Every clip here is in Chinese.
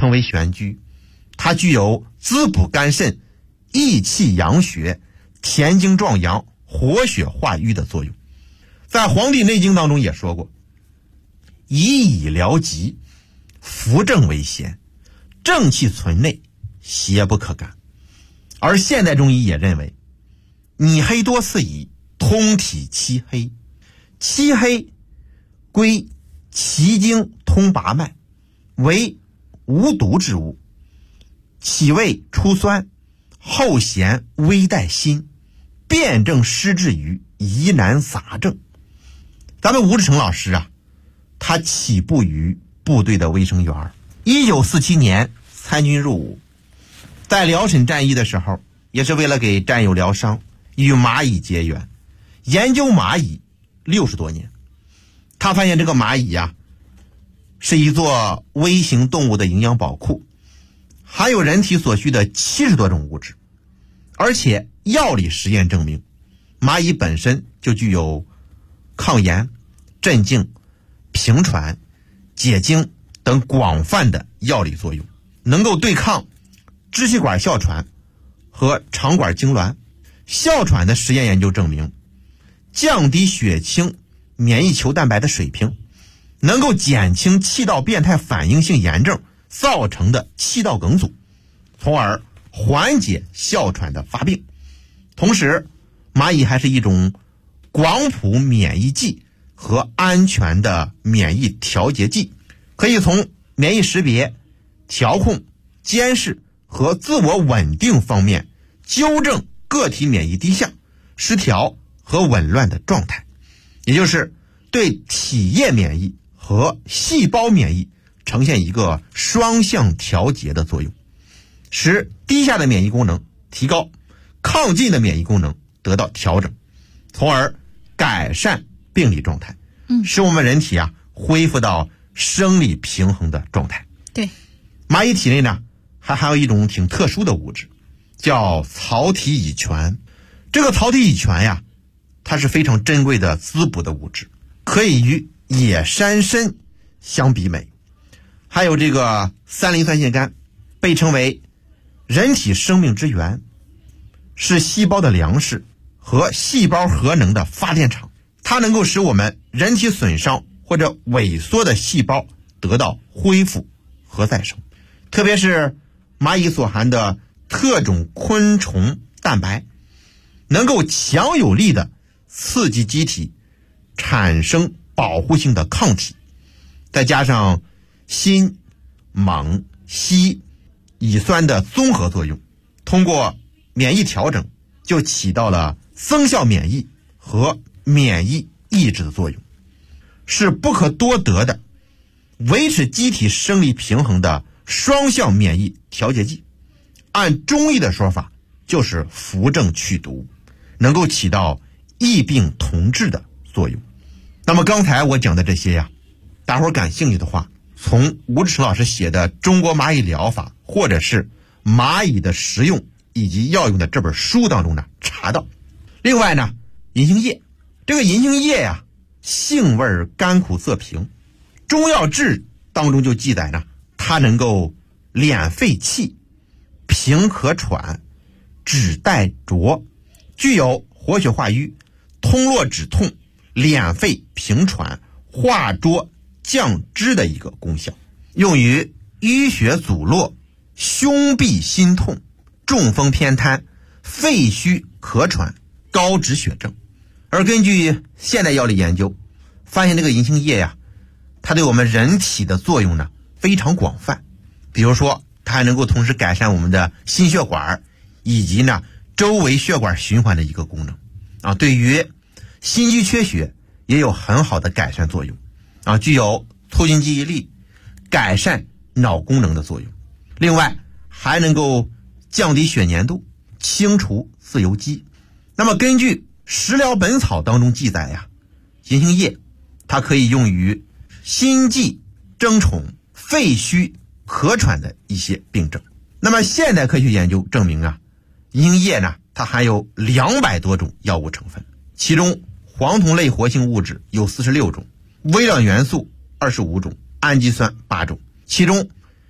称为玄居，它具有滋补肝肾、益气养血、填精壮阳、活血化瘀的作用。在《黄帝内经》当中也说过，以以疗疾，扶正为先，正气存内，邪不可干。而现代中医也认为，拟黑多次矣，通体漆黑，漆黑归奇经通拔脉，为无毒之物，起味出酸，后咸微带辛，辩证施治于疑难杂症。咱们吴志成老师啊，他起步于部队的卫生员，1947年参军入伍，在辽沈战役的时候，也是为了给战友疗伤，与蚂蚁结缘，研究蚂蚁60多年。他发现这个蚂蚁呀，是一座微型动物的营养宝库，含有人体所需的70多种物质，而且药理实验证明，蚂蚁本身就具有抗炎、镇静、平喘、解痉等广泛的药理作用，能够对抗支气管哮喘和肠管痉挛。哮喘的实验研究证明，降低血清免疫球蛋白的水平，能够减轻气道变态反应性炎症造成的气道梗阻，从而缓解哮喘的发病。同时，蚂蚁还是一种广谱免疫剂和安全的免疫调节剂，可以从免疫识别、调控、监视和自我稳定方面纠正个体免疫低下、失调和紊乱的状态，也就是对体液免疫和细胞免疫呈现一个双向调节的作用，使低下的免疫功能提高，亢进的免疫功能得到调整，从而改善病理状态，使我们人体啊恢复到生理平衡的状态。 对， 蚂蚁体内呢还含有一种挺特殊的物质，叫草体乙醛。这个草体乙醛呀，它是非常珍贵的滋补的物质，可以与野山参相比美。还有这个三磷酸腺苷，被称为人体生命之源，是细胞的粮食和细胞核能的发电厂，它能够使我们人体损伤或者萎缩的细胞得到恢复和再生。特别是蚂蚁所含的特种昆虫蛋白，能够强有力的刺激机体产生保护性的抗体，再加上锌、锰、硒、乙酸的综合作用，通过免疫调整就起到了增效免疫和免疫抑制的作用，是不可多得的维持机体生理平衡的双向免疫调节剂。按中医的说法，就是扶正祛毒，能够起到异病同治的作用。那么刚才我讲的这些呀，大伙儿感兴趣的话，从吴志成老师写的《中国蚂蚁疗法》或者是蚂蚁的食用以及药用的这本书当中呢查到。另外呢，银杏叶，这个银杏叶呀，性味甘苦涩平，中药志当中就记载呢，它能够敛肺气、平咳喘、止带浊，具有活血化瘀、通络止痛、敛肺平喘、化浊降脂的一个功效，用于淤血阻络、胸痹心痛、中风偏瘫、肺虚咳喘、高脂血症。而根据现代药理研究，发现这个银杏叶呀，它对我们人体的作用呢非常广泛。比如说，它还能够同时改善我们的心血管以及呢周围血管循环的一个功能啊，对于心肌缺血也有很好的改善作用啊，具有促进记忆力、改善脑功能的作用。另外还能够降低血粘度、清除自由基。那么根据《食疗本草》当中记载呀，银杏叶它可以用于心悸、争宠、肺虚、咳喘的一些病症。那么现代科学研究证明啊，银杏叶呢，它含有200多种药物成分，其中黄酮类活性物质有46种，微量元素25种，氨基酸8种，其中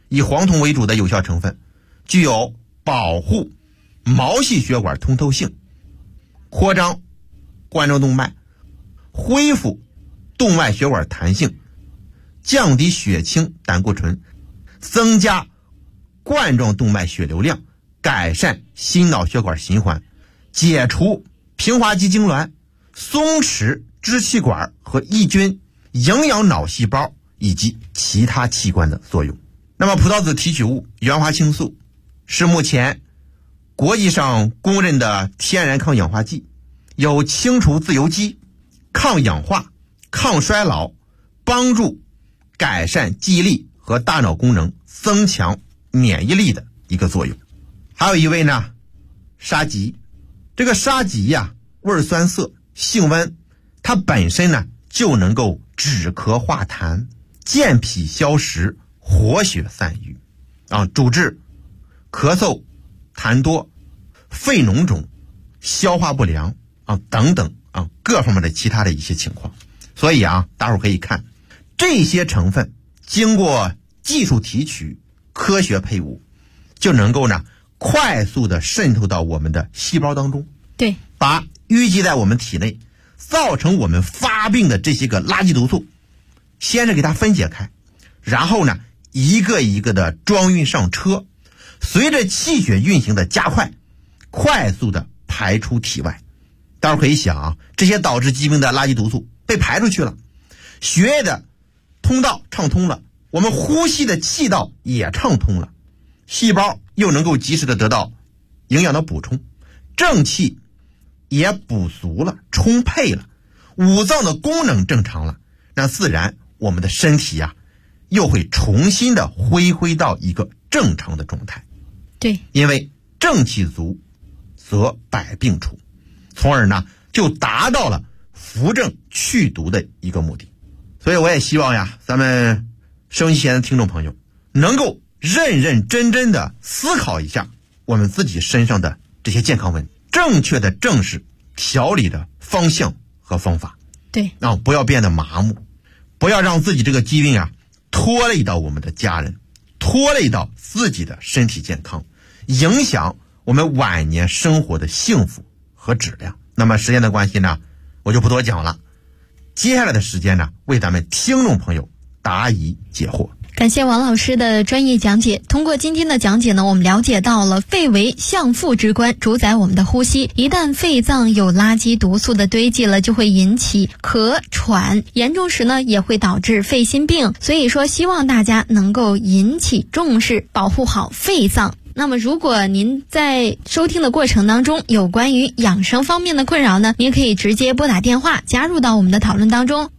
以黄酮为主的有效成分，具有保护毛细血管通透性、扩张冠状动脉、恢复动脉血管弹性、降低血清胆固醇、增加冠状动脉血流量、改善心脑血管循环、解除平滑肌痉挛、松弛支气管和抑菌、营养脑细胞以及其他器官的作用。那么葡萄籽提取物原花青素是目前国际上公认的天然抗氧化剂，有清除自由基、抗氧化、抗衰老、帮助改善记忆力和大脑功能、增强免疫力的一个作用。还有一位呢，沙棘。这个沙棘呀，味酸涩，性温，它本身呢就能够止咳化痰、健脾消食、活血散瘀主治咳嗽、痰多、肺脓肿、消化不良等等各方面的其他的一些情况。所以大伙儿可以看这些成分经过技术提取、科学配伍，就能够呢快速的渗透到我们的细胞当中， 对， 把淤积在我们体内造成我们发病的这些个垃圾毒素先是给它分解开，然后呢一个一个的装运上车，随着气血运行的加快，快速的排出体外。大家可以想这些导致疾病的垃圾毒素被排出去了，血液的通道畅通了，我们呼吸的气道也畅通了，细胞又能够及时的得到营养的补充，正气也补足了、充沛了，五脏的功能正常了，那自然我们的身体又会重新的恢复到一个正常的状态。 对， 因为正气足则百病除，从而呢就达到了扶正祛毒的一个目的。所以我也希望咱们收音机前的听众朋友能够认认真真的思考一下我们自己身上的这些健康问题，正确的正视调理的方向和方法。 对， 不要变得麻木，不要让自己这个疾病拖累到我们的家人，拖累到自己的身体健康，影响我们晚年生活的幸福和质量。那么时间的关系呢，我就不多讲了。接下来的时间呢，为咱们听众朋友答疑解惑。 感谢王老师的专业讲解。通过今天的讲解呢，我们了解到了肺为相父之官，主宰我们的呼吸。一旦肺脏有垃圾毒素的堆积了，就会引起咳喘，严重时呢也会导致肺心病。所以说希望大家能够引起重视，保护好肺脏。那么如果您在收听的过程当中有关于养生方面的困扰呢，您可以直接拨打电话加入到我们的讨论当中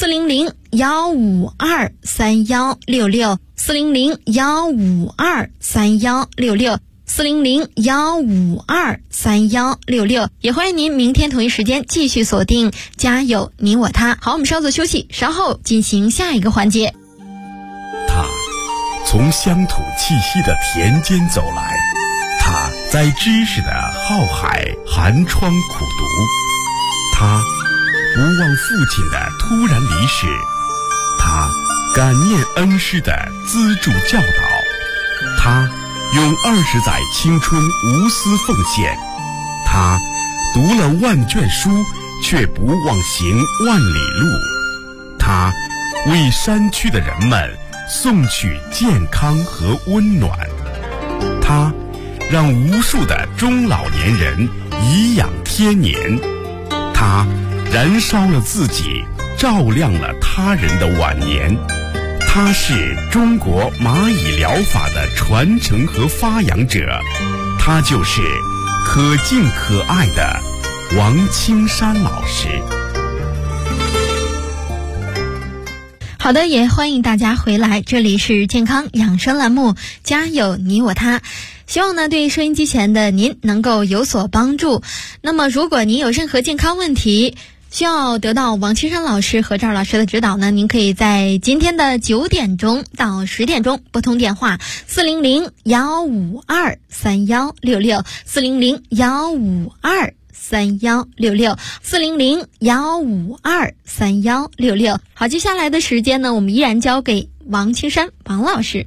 ，400-152-3166 400-152-3166 400-152-3166，也欢迎您明天同一时间继续锁定家有你我他。好，我们稍作休息，稍后进行下一个环节。 他从乡土气息的田间走来，他在知识的浩海寒窗苦读，他不忘父亲的突然离世，他感念恩师的资助教导，他用20载青春无私奉献，他读了万卷书却不忘行万里路，他为山区的人们送去健康和温暖，他让无数的中老年人颐养天年，他燃烧了自己，照亮了他人的晚年。他是中国蚂蚁疗法的传承和发扬者，他就是可敬可爱的王青山老师。 好的，也欢迎大家回来，这里是健康养生栏目，家有你我他。希望呢对收音机前的您能够有所帮助。那么如果您有任何健康问题需要得到王青山老师和赵老师的指导呢，您可以在今天的9点钟到10点钟拨通电话400-152-3166 400-152-3166 400-152-3166。好，接下来的时间呢，我们依然交给王青山王老师。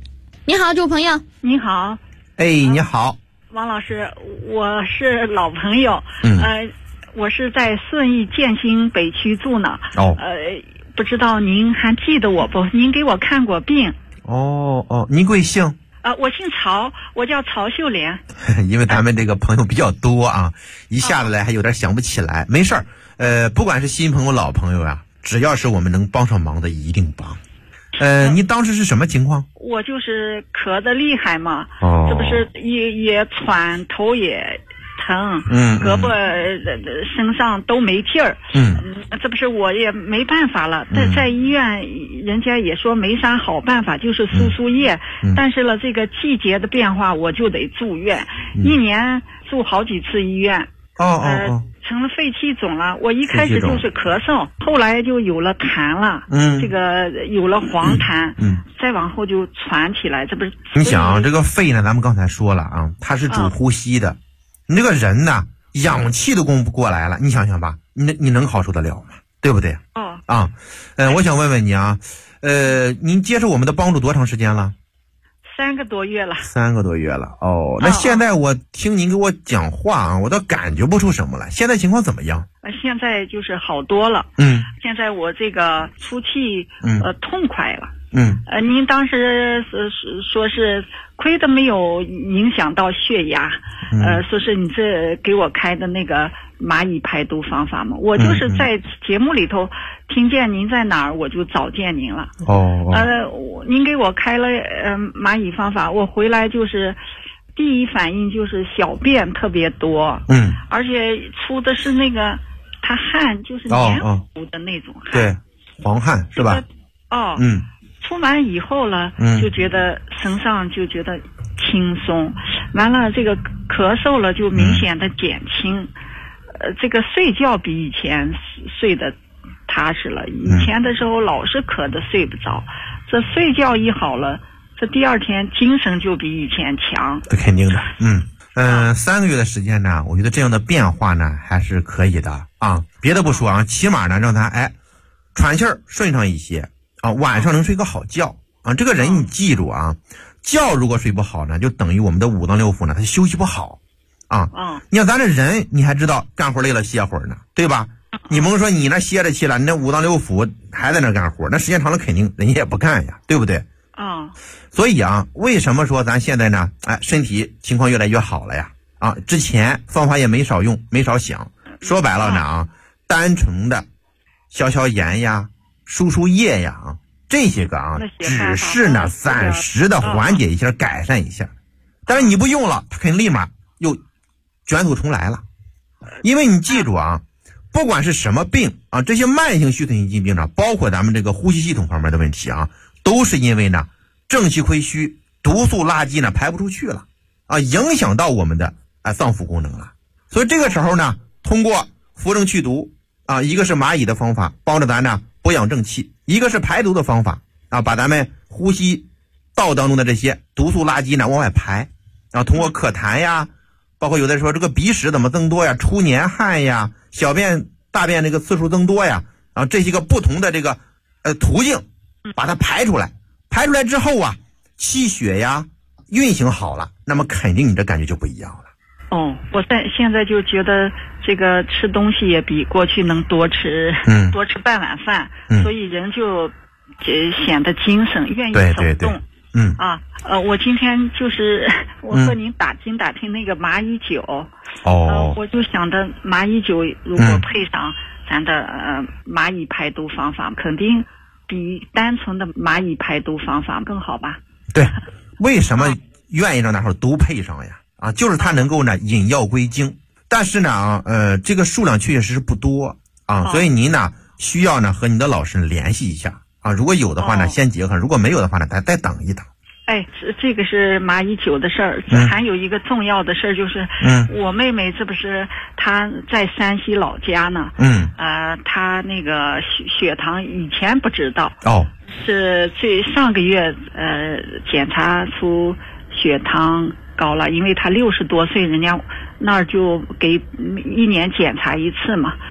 你好，这位朋友。 你好。 哎，你好， 王老师，我是老朋友。我是在顺义建兴北区住呢。不知道您还记得我不？您给我看过病。 您贵姓？ 我姓曹，我叫曹秀莲。 因为咱们这个朋友比较多啊，一下子来还有点想不起来。没事儿，不管是新朋友老朋友呀，只要是我们能帮上忙的一定帮。你当时是什么情况？ 我就是咳得厉害嘛，这不是也喘，头也疼，胳膊身上都没劲儿，这不是我也没办法了。在医院，人家也说没啥好办法，就是输液。但是了，这个季节的变化，我就得住院，一年住好几次医院。成了肺气肿了。我一开始就是咳嗽，后来就有了痰了，这个有了黄痰，再往后就喘起来。这不是你想这个肺呢？咱们刚才说了啊，它是主呼吸的。你这个人呢，氧气都供不过来了，你想想吧，你能好受得了吗？对不对？我想问问你啊，您接受我们的帮助多长时间了 ？3个多月了。 3个多月了。那现在我听您给我讲话啊，我倒感觉不出什么来。现在情况怎么样？ 现在就是好多了。现在我这个出气痛快了。您当时说是亏的没有影响到血压，说是你这给我开的那个蚂蚁排毒方法嘛，我就是在节目里头听见您在哪儿，我就找见您了。您给我开了蚂蚁方法，我回来就是第一反应就是小便特别多，而且出的是那个他汗，就是黏糊的那种汗， 对，黄汗是吧？ 出完以后了，就觉得身上就觉得轻松，完了这个咳嗽了就明显的减轻，这个睡觉比以前睡得踏实了。以前的时候老是咳得睡不着，这睡觉一好了，这第二天精神就比以前强。 这肯定的。3个月的时间呢，我觉得这样的变化呢还是可以的啊。别的不说啊，起码呢让他喘气儿顺畅一些啊，晚上能睡个好觉啊。这个人你记住啊，觉如果睡不好呢，就等于我们的五脏六腑呢他休息不好啊。你像咱这人，你还知道干活累了歇会儿呢，对吧？你甭说你那歇着去了，你那五脏六腑还在那干活，那时间长了肯定人家也不干呀，对不对？所以啊，为什么说咱现在呢身体情况越来越好了呀？之前方法也没少用，没少想。说白了呢单纯的消炎呀、输液呀这些个只是呢暂时的缓解一下、改善一下。但是你不用了，它肯定立马又卷土重来了。因为你记住不管是什么病这些慢性虚损性疾病呢，包括咱们这个呼吸系统方面的问题都是因为呢正气亏虚，毒素垃圾呢排不出去了影响到我们的脏腑功能了。所以这个时候呢，通过扶正祛毒一个是蚂蚁的方法帮着咱呢补养正气，一个是排毒的方法把咱们呼吸道当中的这些毒素垃圾呢往外排，通过咳痰呀，包括有的说这个鼻屎怎么增多呀，出黏汗呀，小便大便这个次数增多呀，这些个不同的这个途径把它排出来，排出来之后气血呀运行好了，那么肯定你这感觉就不一样了。 我现在就觉得这个吃东西也比过去能多吃半碗饭，所以人就显得精神，愿意走动。我今天就是我和您打听那个蚂蚁酒，我就想着蚂蚁酒如果配上咱的蚂蚁排毒方法，肯定比单纯的蚂蚁排毒方法更好吧？ 对，为什么愿意让大伙都配上呀？就是它能够呢引药归经，但是呢这个数量确实是不多所以您呢需要呢和你的老师联系一下如果有的话呢先结合，如果没有的话呢再等一等。 这个是蚂蚁酒的事儿，还有一个重要的事儿就是，我妹妹这不是她在山西老家呢，她那个血糖以前不知道，是上个月检查出血糖高了，因为她60多岁，人家那儿就给1年检查一次嘛，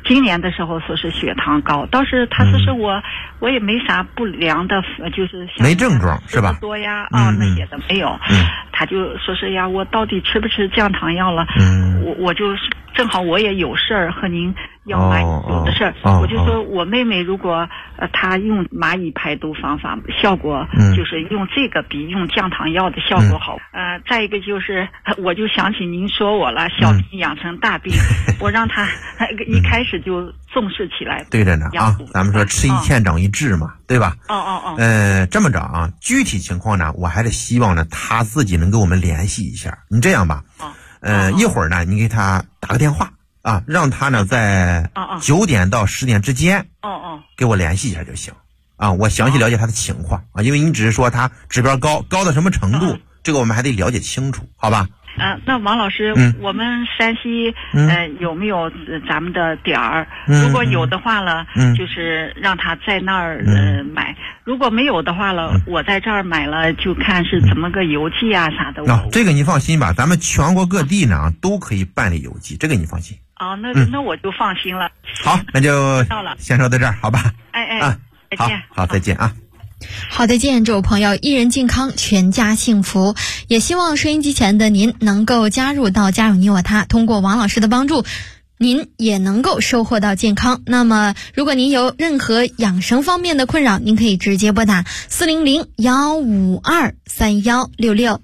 今年的时候说是血糖高，倒是他说是我也没啥不良的，就是没症状是吧？ 多呀那些的没有。他就说是呀，我到底吃不吃降糖药了？我就正好我也有事儿和您要蚂蚁有的事儿，我就说我妹妹如果她用蚂蚁排毒方法效果就是用这个比用降糖药的效果好。再一个就是我就想起您说我了，小病养成大病，我让她一开始就重视起来。 对着呢啊，咱们说吃一堑长一智嘛，对吧？这么着啊，具体情况呢，我还是希望呢他自己能跟我们联系一下。你这样吧，一会儿呢，你给他打个电话啊，让他呢在9点到10点之间，给我联系一下就行啊。我详细了解他的情况啊，因为你只是说他指标高到什么程度，这个我们还得了解清楚，好吧？ 那王老师，我们山西有没有咱们的点儿？如果有的话了，就是让他在那儿买；如果没有的话了，我在这儿买了，就看是怎么个邮寄啊啥的。 这个你放心吧，咱们全国各地呢都可以办理邮寄，这个你放心。 那我就放心了。 好，那就先说到这儿，好吧？ 再见。 好，再见啊。 好的，见这位朋友，一人健康，全家幸福。也希望收音机前的您能够加入到家有你我他，通过王老师的帮助，您也能够收获到健康。那么如果您有任何养生方面的困扰，您可以直接拨打400-152-3166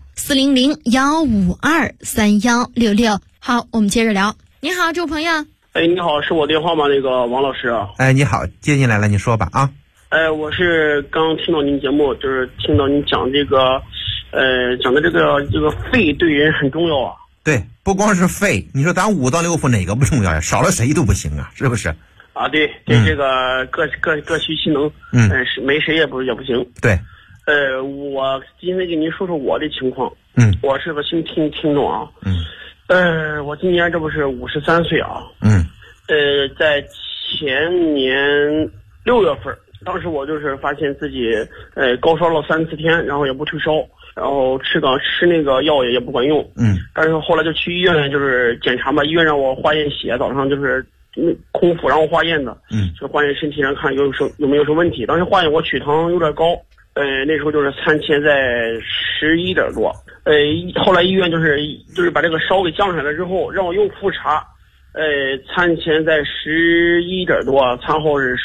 400-152-3166。好，我们接着聊。你好，这位朋友。 你好，是我电话吗？那个王老师啊。 你好，接进来了，你说吧啊。 我是刚听到您节目，就是听到您讲这个，讲的这个肺对人很重要啊。 对，不光是肺，你说咱5脏6腑哪个不重要呀？少了谁都不行啊，是不是？ 对，这个各需其能，没谁也不行。 对，我今天给您说说我的情况。我是个新听众啊。我今年这不是53岁啊。在前年6月份。当时我就是发现自己高烧了3、4天，然后也不退烧，然后吃那个药也不管用。但是后来就去医院就是检查吧，医院让我化验血，早上就是空腹让我化验的，就化验身体上看有没有什么问题。当时化验我血糖有点高，那时候就是参前在11点多。后来医院就是把这个烧给降下来之后，让我又复查。餐前在11点多，餐后是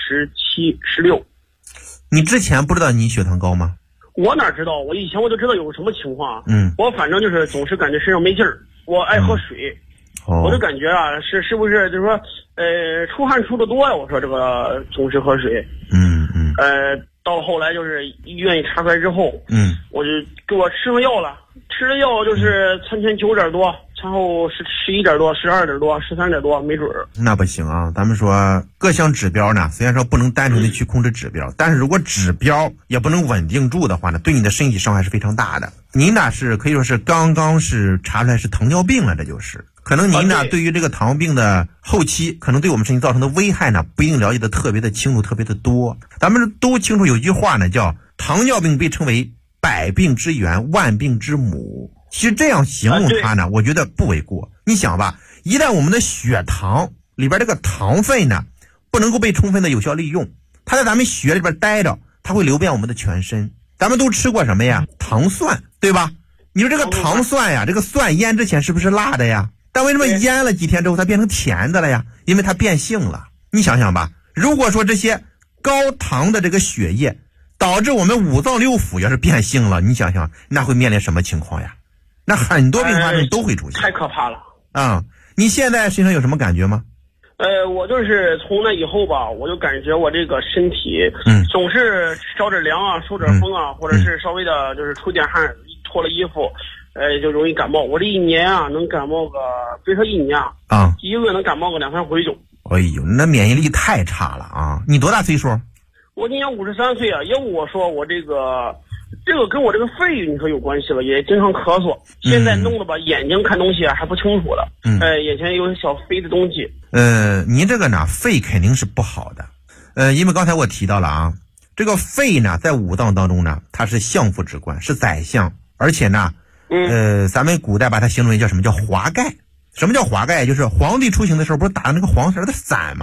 17、16。 你之前不知道你血糖高吗？ 我哪知道？我以前我就知道有什么情况。我反正就是总是感觉身上没劲儿，我爱喝水。我就感觉啊，是不是就是说，出汗出的多呀？我说这个总是喝水。到后来就是医院一查出来之后，我就给我吃上药了，吃了药就是餐前9点多。餐后11点多、12点多、13点多，没准儿。那不行啊！咱们说各项指标呢，虽然说不能单纯的去控制指标，但是如果指标也不能稳定住的话呢，对你的身体伤害是非常大的。您呢是可以说是刚刚是查出来是糖尿病了，这就是可能您呢对于这个糖尿病的后期可能对我们身体造成的危害呢不一定了解的特别的清楚、特别的多。咱们都清楚有句话呢叫糖尿病被称为百病之源、万病之母。其实这样形容它呢，我觉得不为过。你想吧，一旦我们的血糖里边这个糖分呢，不能够被充分的有效利用，它在咱们血里边待着，它会流遍我们的全身。咱们都吃过什么呀？糖蒜，对吧？你说这个糖蒜呀，这个蒜腌之前是不是辣的呀？但为什么腌了几天之后它变成甜的了呀？因为它变性了。你想想吧，如果说这些高糖的这个血液导致我们5脏6腑要是变性了，你想想那会面临什么情况呀？那很多并发症都会出现。 太可怕了。 你现在身上有什么感觉吗？ 我就是从那以后吧，我就感觉我这个身体总是着点凉啊，受点风啊，或者是稍微的就是出点汗，脱了衣服就容易感冒。我这一年啊能感冒个，别说一年一个月能感冒个2、3回就。 哎呦，那免疫力太差了啊！你多大岁数？ 我今年53岁啊。要不我说我这个跟我这个肺你说有关系了，也经常咳嗽。现在弄得吧眼睛看东西还不清楚了。眼前有小飞的东西。 您这个呢肺肯定是不好的。因为刚才我提到了啊，这个肺呢在5脏当中呢它是相父之官，是宰相，而且呢咱们古代把它形容为叫什么叫华盖。什么叫华盖？就是皇帝出行的时候不是打的那个黄色的伞吗？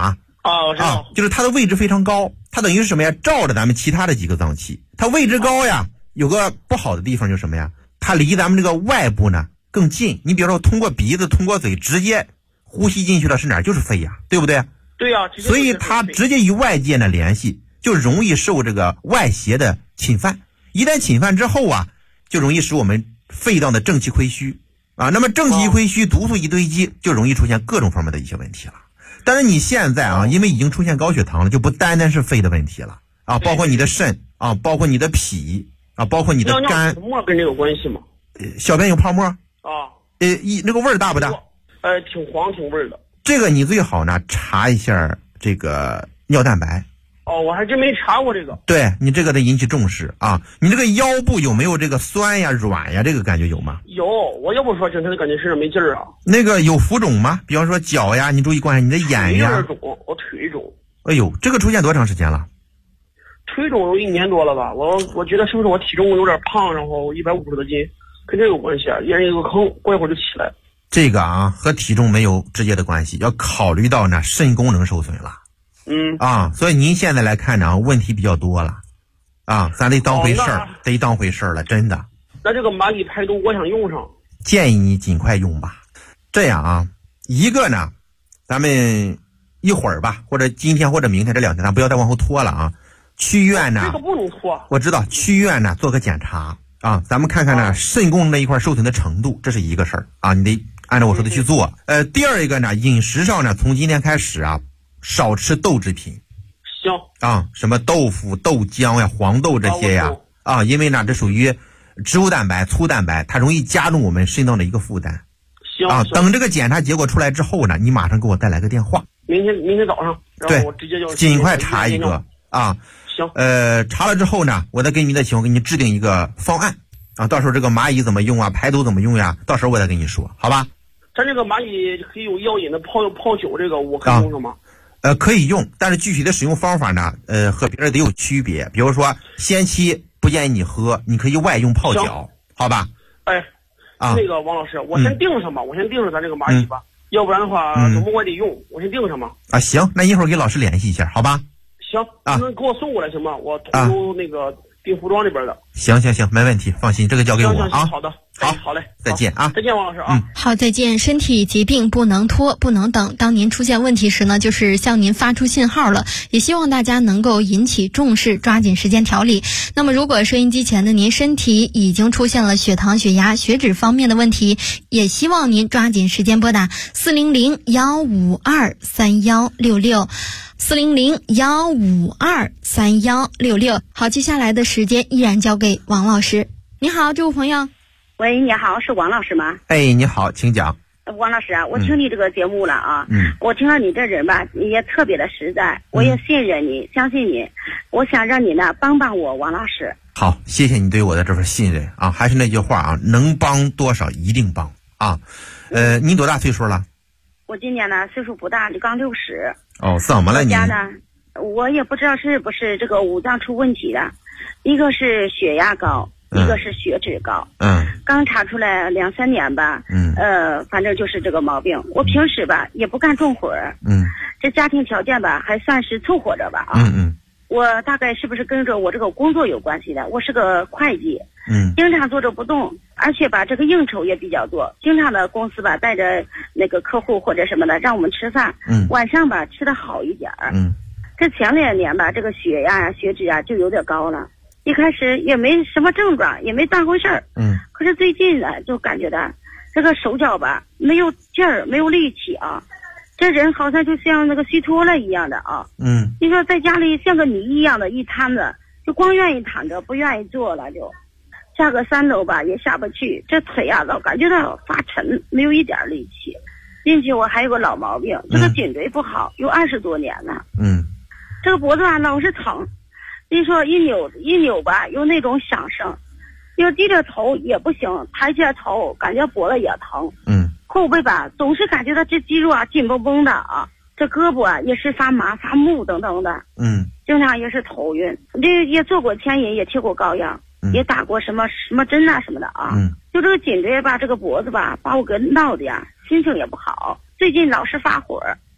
我知道。 就是它的位置非常高，它等于是什么呀？照着咱们其他的几个脏器。它位置高呀，有个不好的地方就是什么呀？它离咱们这个外部呢更近。你比如说通过鼻子、通过嘴直接呼吸进去的是哪儿？就是肺呀，对不对？ 对呀。 所以它直接与外界呢联系，就容易受这个外邪的侵犯。一旦侵犯之后啊，就容易使我们肺脏的正气亏虚啊。那么正气一亏虚，毒素一堆积，就容易出现各种方面的一些问题了。但是你现在啊，因为已经出现高血糖了，就不单单是肺的问题了啊，包括你的肾啊，包括你的脾啊，包括你的肝。 泡沫跟这有关系吗？ 小便有泡沫啊？那个味儿大不大？ 挺黄挺味儿的。 这个你最好呢查一下这个尿蛋白。 我还真没查过这个。 对，你这个得引起重视啊！你这个腰部有没有这个酸呀、软呀？这个感觉有吗？ 有，我要不说整天就感觉身上没劲儿啊。 那个有浮肿吗？比方说脚呀，你注意观察你的眼呀。 有点肿，我腿肿。 哎呦，这个出现多长时间了？ 腿肿有1年多了吧？我觉得是不是我体重有点胖，然后150多斤，跟这有关系啊？一人一个坑，过一会儿就起来。 这个啊，和体重没有直接的关系，要考虑到呢肾功能受损了。所以您现在来看呢，问题比较多了，咱得当回事儿，得当回事儿了，真的。 那这个蚂蚁排毒，我想用上， 建议你尽快用吧。这样啊，一个呢，咱们一会儿吧，或者今天或者明天这2天，咱不要再往后拖了啊。去医院呢， 这个不能拖。 我知道，去医院呢做个检查啊，咱们看看呢肾功能那一块受损的程度，这是一个事儿啊，你得按照我说的去做。第二一个呢，饮食上呢，从今天开始啊，少吃豆制品。 行什么豆腐、豆浆呀、黄豆这些呀因为呢这属于植物蛋白、粗蛋白，它容易加重我们肾脏的一个负担。 行等这个检查结果出来之后呢，你马上给我再来个电话。 明天早上，然后我直接就尽快查一个啊。 行。 查了之后呢，我再根据你的情况给你制定一个方案啊。到时候这个蚂蚁怎么用啊，排毒怎么用呀？到时候我再跟你说，好吧？ 咱这个蚂蚁可以有药引的泡酒，这个我可以用上吗？ 可以用，但是具体的使用方法呢，和别人得有区别。比如说，先期不建议你喝，你可以外用泡脚，好吧？ 那个王老师，我先定上吧，我先定上咱这个蚂蚁吧，要不然的话，怎么我得用，我先定上吧。 行，那一会儿给老师联系一下，好吧？ 行，你能给我送过来行吗？我通州那个订服装这边的。 行，没问题，放心，这个交给我啊。 好的，好嘞， 再见啊！ 再见，王老师啊。 好，再见。身体疾病不能拖，不能等。当您出现问题时呢，就是向您发出信号了。也希望大家能够引起重视，抓紧时间调理。那么，如果收音机前的您身体已经出现了血糖、血压、血脂方面的问题，也希望您抓紧时间拨打400-152-3166。400-152-3166。好，接下来的时间依然交给王老师。你好，这位朋友。 喂，你好，是王老师吗？ 你好，请讲。 王老师啊，我听你这个节目了啊，我听了你这人吧，你也特别的实在，我也信任你，相信你，我想让你呢帮我，王老师。 好，谢谢你对我的这份信任啊，还是那句话啊，能帮多少一定帮啊。你多大岁数了？ 我今年呢岁数不大，就刚60。 怎么了你？ 我家呢，我也不知道是不是这个五脏出问题了，一个是血压高，一个是血脂高。刚查出来2-3年吧。反正就是这个毛病。我平时吧也不干重活儿。这家庭条件吧还算是凑合着吧啊。我大概是不是跟着我这个工作有关系的？我是个会计。经常坐着不动，而且吧这个应酬也比较多，经常的公司吧带着那个客户或者什么的让我们吃饭。晚上吧吃的好一点。这前2年吧这个血压血脂就有点高了。一开始也没什么症状，也没当回事儿。可是最近呢，就感觉到这个手脚吧没有劲儿，没有力气啊，这人好像就像那个虚脱了一样的啊。你说在家里像个泥一样的一摊子，就光愿意躺着，不愿意坐了，就下个3楼吧也下不去，这腿老感觉到发沉，没有一点力气。并且我还有个老毛病，这个颈椎不好，有20多年了。这个脖子老是疼。你说一扭吧，有那种响声，要低着头也不行，抬起来头感觉脖子也疼。后背吧总是感觉到这肌肉紧绷绷的啊，这胳膊也是发麻发木等等的。经常也是头晕，这也做过牵引，也贴过膏药，也打过什么针什么的啊。就这个颈椎吧，这个脖子吧，把我给闹的心情也不好，最近老是发火。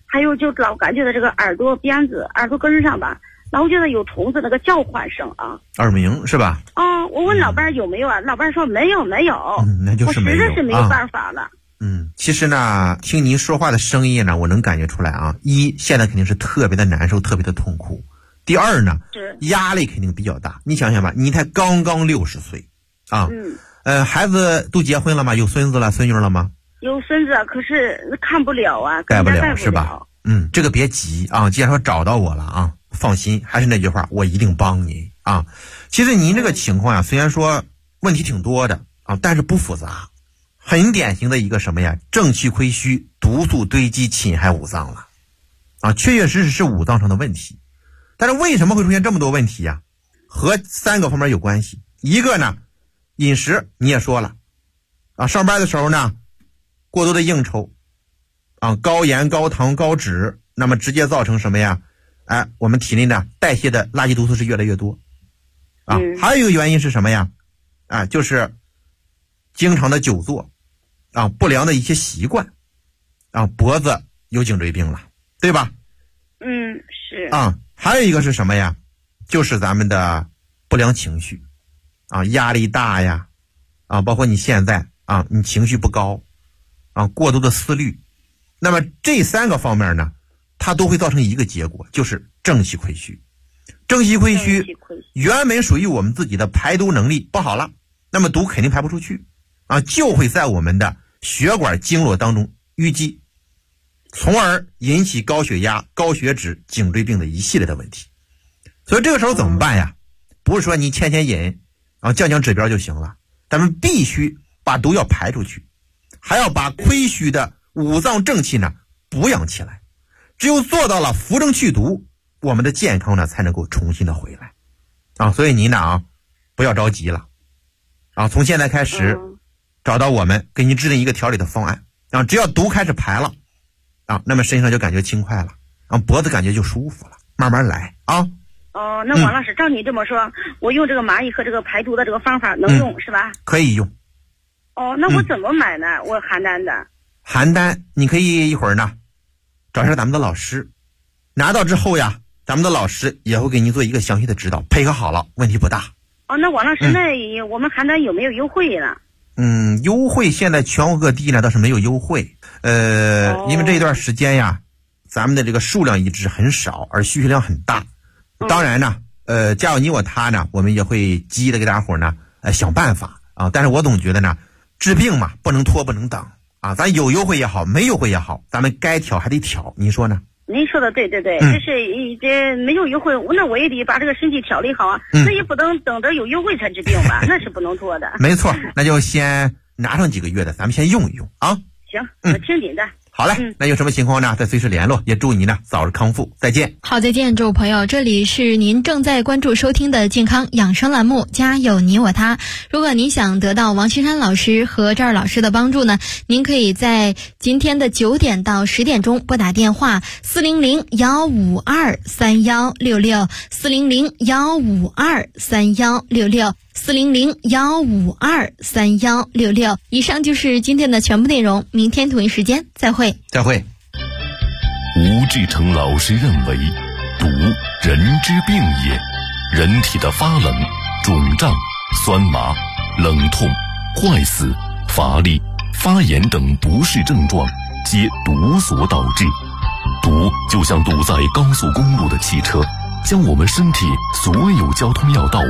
还有就老感觉到这个耳朵边子、耳朵根上吧，老觉得有虫子那个叫唤声啊。 耳鸣是吧？ 我问老伴有没有啊？老伴说没有。 那就是没有。 我实在是没有办法了。 其实呢，听您说话的声音呢，我能感觉出来啊。一，现在肯定是特别的难受，特别的痛苦。第二呢，压力肯定比较大。你想想吧，你才刚刚60岁啊。孩子都结婚了吗？有孙子了、孙女了吗？ 有孙子，可是看不了啊， 盖不了是吧？这个别急啊。既然说找到我了啊，放心，还是那句话，我一定帮您啊。其实您这个情况呀，虽然说问题挺多的啊，但是不复杂，很典型的一个什么呀？正气亏虚，毒素堆积，侵害五脏了啊，确确实实是五脏上的问题。但是为什么会出现这么多问题呀？和3个方面有关系。一个呢，饮食你也说了啊，上班的时候呢，过多的应酬啊，高盐、高糖、高脂，那么直接造成什么呀？我们体内呢代谢的垃圾毒素是越来越多啊。还有一个原因是什么呀？就是经常的久坐啊，不良的一些习惯啊，脖子有颈椎病了，对吧？ 是还有一个是什么呀？就是咱们的不良情绪啊，压力大呀啊，包括你现在啊，你情绪不高啊，过度的思虑，那么这3个方面呢，它都会造成一个结果，就是正气亏虚。正气亏虚原本属于我们自己的排毒能力不好了，那么毒肯定排不出去啊，就会在我们的血管经络当中淤积，从而引起高血压、高血脂、颈椎病的一系列的问题。所以这个时候怎么办呀？不是说你牵引啊，降指标就行了，咱们必须把毒要排出去，还要把亏虚的五脏正气呢补养起来。只有做到了扶正祛毒，我们的健康呢才能够重新的回来啊。所以您呢不要着急了啊，从现在开始找到我们，给您制定一个调理的方案啊。只要毒开始排了啊，那么身上就感觉轻快了啊，脖子感觉就舒服了，慢慢来啊。 那王老师，照你这么说，我用这个蚂蚁和这个排毒的这个方法能用是吧？ 可以用。 那我怎么买呢？我邯郸的。 邯郸你可以一会儿呢找一下咱们的老师，拿到之后呀，咱们的老师也会给您做一个详细的指导，配合好了问题不大。 那王老师，那我们邯郸有没有优惠呢？ 优惠现在全国各地呢倒是没有优惠，因为这一段时间呀，咱们的这个数量一直很少，而需求量很大。当然呢，家有你我他呢，我们也会积极的给大家伙呢想办法啊。但是我总觉得呢，治病嘛不能拖不能等啊，咱有优惠也好，没优惠也好，咱们该调还得调，您说呢？ 您说的对，这没有优惠，那我也得把这个身体调理好啊，那也不能等着有优惠才治病吧，那是不能做的。 没错，那就先拿上几个月的，咱们先用一用啊。 行，我听您的。 好嘞，那有什么情况呢？再随时联络，也祝你呢早日康复，再见。 好，再见，诸位朋友，这里是您正在关注收听的健康养生栏目《家有你我他》。如果您想得到王岐山老师和赵老师的帮助呢，您可以在今天的9点到10点钟拨打电话400-152-3166 400-152-3166 400-152-3166。以上就是今天的全部内容，明天同一时间再会。 再会。 吴志成老师认为，毒人之病也，人体的发冷、肿胀、酸麻、冷痛、坏死、乏力、发炎等不适症状，皆毒所导致。毒就像堵在高速公路的汽车，将我们身体所有交通要道